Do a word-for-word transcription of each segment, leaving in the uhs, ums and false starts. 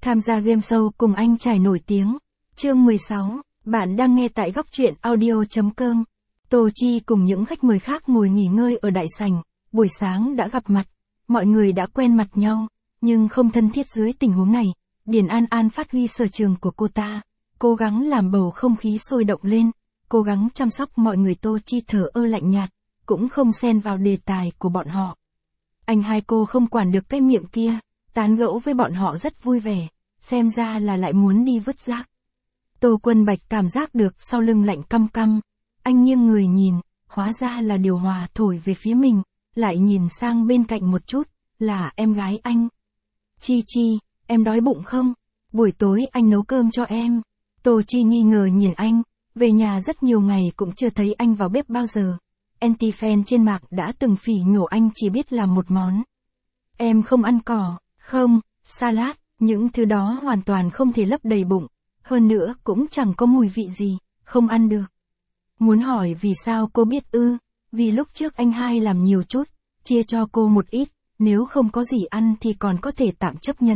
Tham gia game show cùng anh trai nổi tiếng. Chương mười sáu, bạn đang nghe tại góc truyện audio chấm com. Tô Chi cùng những khách mời khác ngồi nghỉ ngơi ở đại sảnh, buổi sáng đã gặp mặt, mọi người đã quen mặt nhau, nhưng không thân thiết dưới tình huống này. Điền An An phát huy sở trường của cô ta, cố gắng làm bầu không khí sôi động lên, cố gắng chăm sóc mọi người. Tô Chi thờ ơ lạnh nhạt, cũng không xen vào đề tài của bọn họ. Anh hai cô không quản được cái miệng kia, tán gẫu với bọn họ rất vui vẻ, xem ra là lại muốn đi vứt rác. Tô Quân Bạch cảm giác được sau lưng lạnh căm căm, anh nghiêng người nhìn, hóa ra là điều hòa thổi về phía mình, lại nhìn sang bên cạnh một chút, là em gái anh. Chi Chi, em đói bụng không? Buổi tối anh nấu cơm cho em. Tô Chi nghi ngờ nhìn anh, về nhà rất nhiều ngày cũng chưa thấy anh vào bếp bao giờ. Anti-fan trên mạng đã từng phỉ nhổ anh chỉ biết làm một món. Em không ăn cỏ, không, salad, những thứ đó hoàn toàn không thể lấp đầy bụng, hơn nữa cũng chẳng có mùi vị gì, không ăn được. Muốn hỏi vì sao cô biết ư, vì lúc trước anh hai làm nhiều chút, chia cho cô một ít, nếu không có gì ăn thì còn có thể tạm chấp nhận.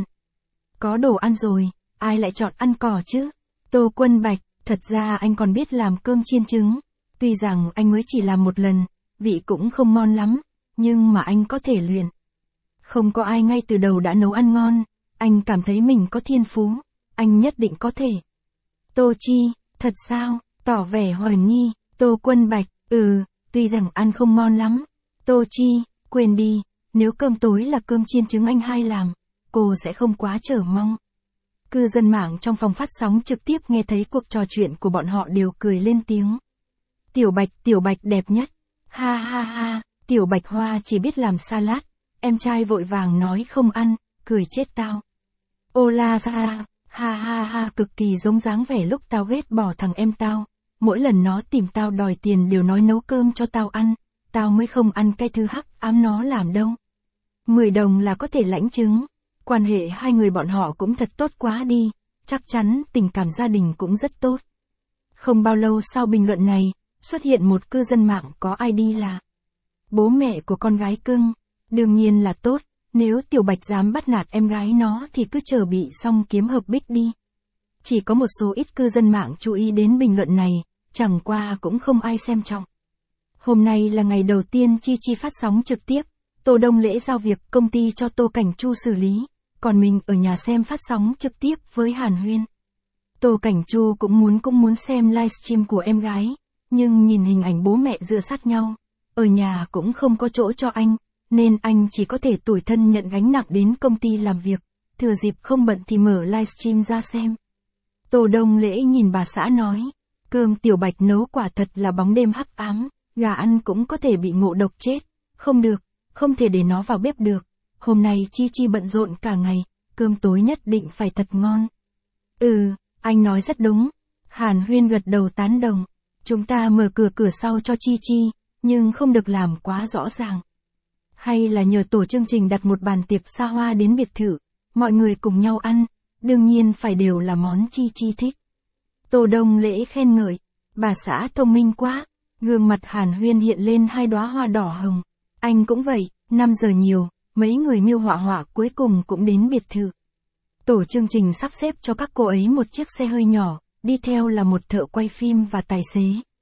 Có đồ ăn rồi, ai lại chọn ăn cỏ chứ? Tô Quân Bạch, thật ra anh còn biết làm cơm chiên trứng. Tuy rằng anh mới chỉ làm một lần, vị cũng không ngon lắm, nhưng mà anh có thể luyện. Không có ai ngay từ đầu đã nấu ăn ngon, anh cảm thấy mình có thiên phú, anh nhất định có thể. Tô Chi, thật sao? Tỏ vẻ hoài nghi. Tô Quân Bạch, ừ, tuy rằng ăn không ngon lắm. Tô Chi, quên đi, nếu cơm tối là cơm chiên trứng anh hai làm, cô sẽ không quá chờ mong. Cư dân mạng trong phòng phát sóng trực tiếp nghe thấy cuộc trò chuyện của bọn họ đều cười lên tiếng. Tiểu Bạch, Tiểu Bạch đẹp nhất. Ha ha ha, Tiểu Bạch Hoa chỉ biết làm salad. Em trai vội vàng nói không ăn, cười chết tao. Ô la ha, ha ha ha, cực kỳ giống dáng vẻ lúc tao ghét bỏ thằng em tao. Mỗi lần nó tìm tao đòi tiền đều nói nấu cơm cho tao ăn, tao mới không ăn cái thứ hắc ám nó làm đâu. mười đồng là có thể lãnh chứng. Quan hệ hai người bọn họ cũng thật tốt quá đi, chắc chắn tình cảm gia đình cũng rất tốt. Không bao lâu sau bình luận này, xuất hiện một cư dân mạng có i đê là bố mẹ của con gái cưng. Đương nhiên là tốt, nếu Tiểu Bạch dám bắt nạt em gái nó thì cứ chờ bị xong kiếm hợp bích đi. Chỉ có một số ít cư dân mạng chú ý đến bình luận này, chẳng qua cũng không ai xem trọng. Hôm nay là ngày đầu tiên Chi Chi phát sóng trực tiếp, Tô Đông lễ giao việc công ty cho Tô Cảnh Chu xử lý, còn mình ở nhà xem phát sóng trực tiếp với Hàn Huyên. Tô Cảnh Chu cũng muốn cũng muốn xem livestream của em gái, nhưng nhìn hình ảnh bố mẹ dựa sát nhau, ở nhà cũng không có chỗ cho anh, nên anh chỉ có thể tủi thân nhận gánh nặng đến công ty làm việc, thừa dịp không bận thì mở livestream ra xem. Tô Đông lễ nhìn bà xã nói, cơm Tiểu Bạch nấu quả thật là bóng đêm hắc ám, gà ăn cũng có thể bị ngộ độc chết, không được, không thể để nó vào bếp được. Hôm nay Chi Chi bận rộn cả ngày, cơm tối nhất định phải thật ngon. Ừ, anh nói rất đúng. Hàn Huyên gật đầu tán đồng. Chúng ta mở cửa cửa sau cho Chi Chi, nhưng không được làm quá rõ ràng. Hay là nhờ tổ chương trình đặt một bàn tiệc xa hoa đến biệt thự, mọi người cùng nhau ăn, đương nhiên phải đều là món Chi Chi thích. Tô Đông lễ khen ngợi, bà xã thông minh quá. Gương mặt Hàn Huyên hiện lên hai đóa hoa đỏ hồng. Anh cũng vậy, năm giờ nhiều, mấy người miêu họa họa cuối cùng cũng đến biệt thự. Tổ chương trình sắp xếp cho các cô ấy một chiếc xe hơi nhỏ, đi theo là một thợ quay phim và tài xế.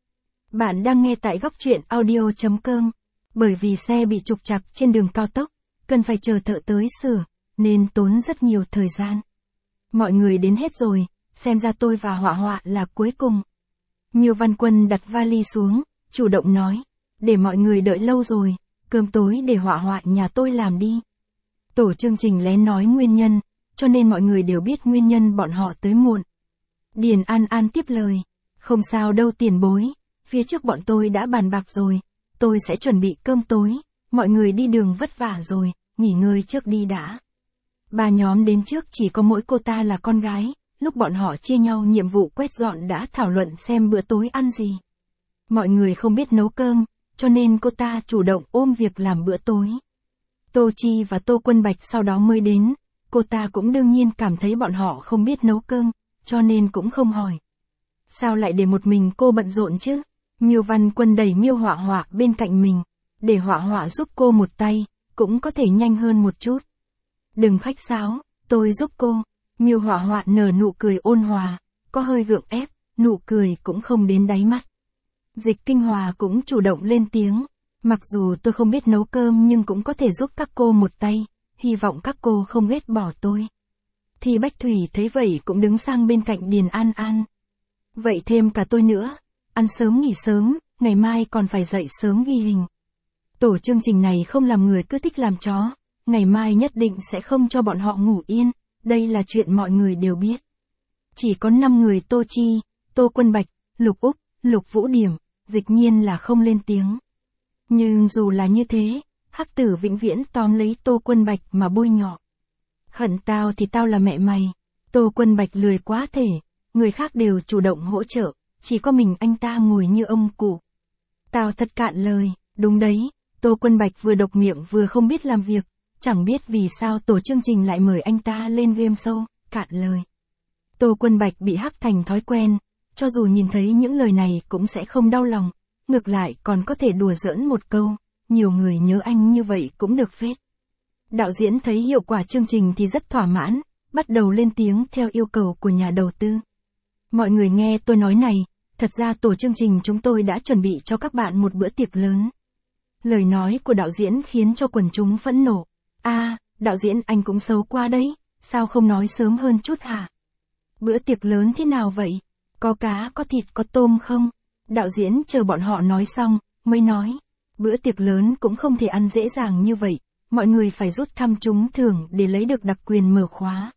Bạn đang nghe tại góc truyện audio chấm com. Bởi vì xe bị trục trặc trên đường cao tốc, cần phải chờ thợ tới sửa, nên tốn rất nhiều thời gian. Mọi người đến hết rồi, xem ra tôi và Họa Họa là cuối cùng. Miêu Văn Quân đặt vali xuống, chủ động nói, để mọi người đợi lâu rồi, cơm tối để Họa Họa nhà tôi làm đi. Tổ chương trình lén nói nguyên nhân, cho nên mọi người đều biết nguyên nhân bọn họ tới muộn. Điền An An tiếp lời, không sao đâu tiền bối, phía trước bọn tôi đã bàn bạc rồi, tôi sẽ chuẩn bị cơm tối, mọi người đi đường vất vả rồi, nghỉ ngơi trước đi đã. Ba nhóm đến trước chỉ có mỗi cô ta là con gái, lúc bọn họ chia nhau nhiệm vụ quét dọn đã thảo luận xem bữa tối ăn gì. Mọi người không biết nấu cơm, cho nên cô ta chủ động ôm việc làm bữa tối. Tô Chi và Tô Quân Bạch sau đó mới đến, cô ta cũng đương nhiên cảm thấy bọn họ không biết nấu cơm, cho nên cũng không hỏi. Sao lại để một mình cô bận rộn chứ? Miêu Văn Quân đẩy Miêu Họa Họa bên cạnh mình, để Họa Họa giúp cô một tay, cũng có thể nhanh hơn một chút. Đừng khách sáo, tôi giúp cô. Miêu Hỏa Hoạn nở nụ cười ôn hòa, có hơi gượng ép, nụ cười cũng không đến đáy mắt. Dịch Kinh Hòa cũng chủ động lên tiếng, mặc dù tôi không biết nấu cơm nhưng cũng có thể giúp các cô một tay, hy vọng các cô không ghét bỏ tôi. Thì Bách Thủy thấy vậy cũng đứng sang bên cạnh Điền An An. Vậy thêm cả tôi nữa, ăn sớm nghỉ sớm, ngày mai còn phải dậy sớm ghi hình. Tổ chương trình này không làm người cứ thích làm chó, ngày mai nhất định sẽ không cho bọn họ ngủ yên, đây là chuyện mọi người đều biết. Chỉ có năm người Tô Chi, Tô Quân Bạch, Lục Úc, Lục Vũ Điểm, Dịch Nhiên là không lên tiếng. Nhưng dù là như thế, Hắc Tử vĩnh viễn tóm lấy Tô Quân Bạch mà bôi nhọ. Hận tao thì tao là mẹ mày. Tô Quân Bạch lười quá thể, người khác đều chủ động hỗ trợ, chỉ có mình anh ta ngồi như ông cụ. Tao thật cạn lời, đúng đấy, Tô Quân Bạch vừa độc miệng vừa không biết làm việc, chẳng biết vì sao tổ chương trình lại mời anh ta lên game show, cạn lời. Tô Quân Bạch bị hắc thành thói quen, cho dù nhìn thấy những lời này cũng sẽ không đau lòng, ngược lại còn có thể đùa giỡn một câu, nhiều người nhớ anh như vậy cũng được phết. Đạo diễn thấy hiệu quả chương trình thì rất thỏa mãn, bắt đầu lên tiếng theo yêu cầu của nhà đầu tư. Mọi người nghe tôi nói này, thật ra tổ chương trình chúng tôi đã chuẩn bị cho các bạn một bữa tiệc lớn. Lời nói của đạo diễn khiến cho quần chúng phẫn nộ. A, à, đạo diễn anh cũng xấu qua đấy, sao không nói sớm hơn chút hả? Bữa tiệc lớn thế nào vậy? Có cá, có thịt, có tôm không? Đạo diễn chờ bọn họ nói xong, mới nói. Bữa tiệc lớn cũng không thể ăn dễ dàng như vậy, mọi người phải rút thăm trúng thưởng để lấy được đặc quyền mở khóa.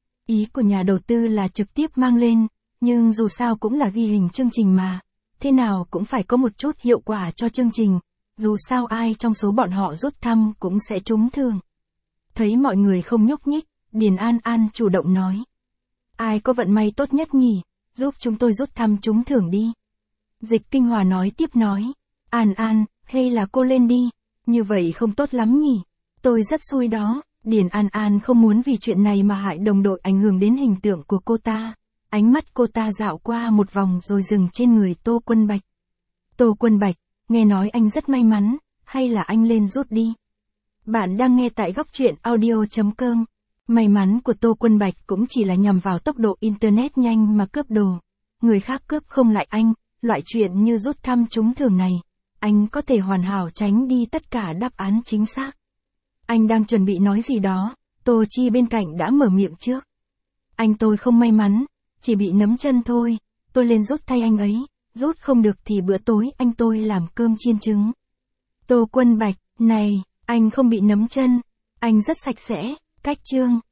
Ý của nhà đầu tư là trực tiếp mang lên, nhưng dù sao cũng là ghi hình chương trình mà, thế nào cũng phải có một chút hiệu quả cho chương trình, dù sao ai trong số bọn họ rút thăm cũng sẽ trúng thưởng. Thấy mọi người không nhúc nhích, Điền An An chủ động nói. Ai có vận may tốt nhất nhỉ, giúp chúng tôi rút thăm trúng thưởng đi. Dịch Kinh Hòa nói tiếp nói. An An, hay là cô lên đi, như vậy không tốt lắm nhỉ, tôi rất xui đó. Điền An An không muốn vì chuyện này mà hại đồng đội ảnh hưởng đến hình tượng của cô ta. Ánh mắt cô ta dạo qua một vòng rồi dừng trên người Tô Quân Bạch. Tô Quân Bạch, nghe nói anh rất may mắn, hay là anh lên rút đi. Bạn đang nghe tại góc truyện audio chấm com. May mắn của Tô Quân Bạch cũng chỉ là nhằm vào tốc độ internet nhanh mà cướp đồ. Người khác cướp không lại anh, loại chuyện như rút thăm trúng thưởng này. Anh có thể hoàn hảo tránh đi tất cả đáp án chính xác. Anh đang chuẩn bị nói gì đó, Tô Chi bên cạnh đã mở miệng trước. Anh tôi không may mắn, chỉ bị nấm chân thôi, tôi lên rút thay anh ấy, rút không được thì bữa tối anh tôi làm cơm chiên trứng. Tô Quân Bạch, này, anh không bị nấm chân, anh rất sạch sẽ, cách chương.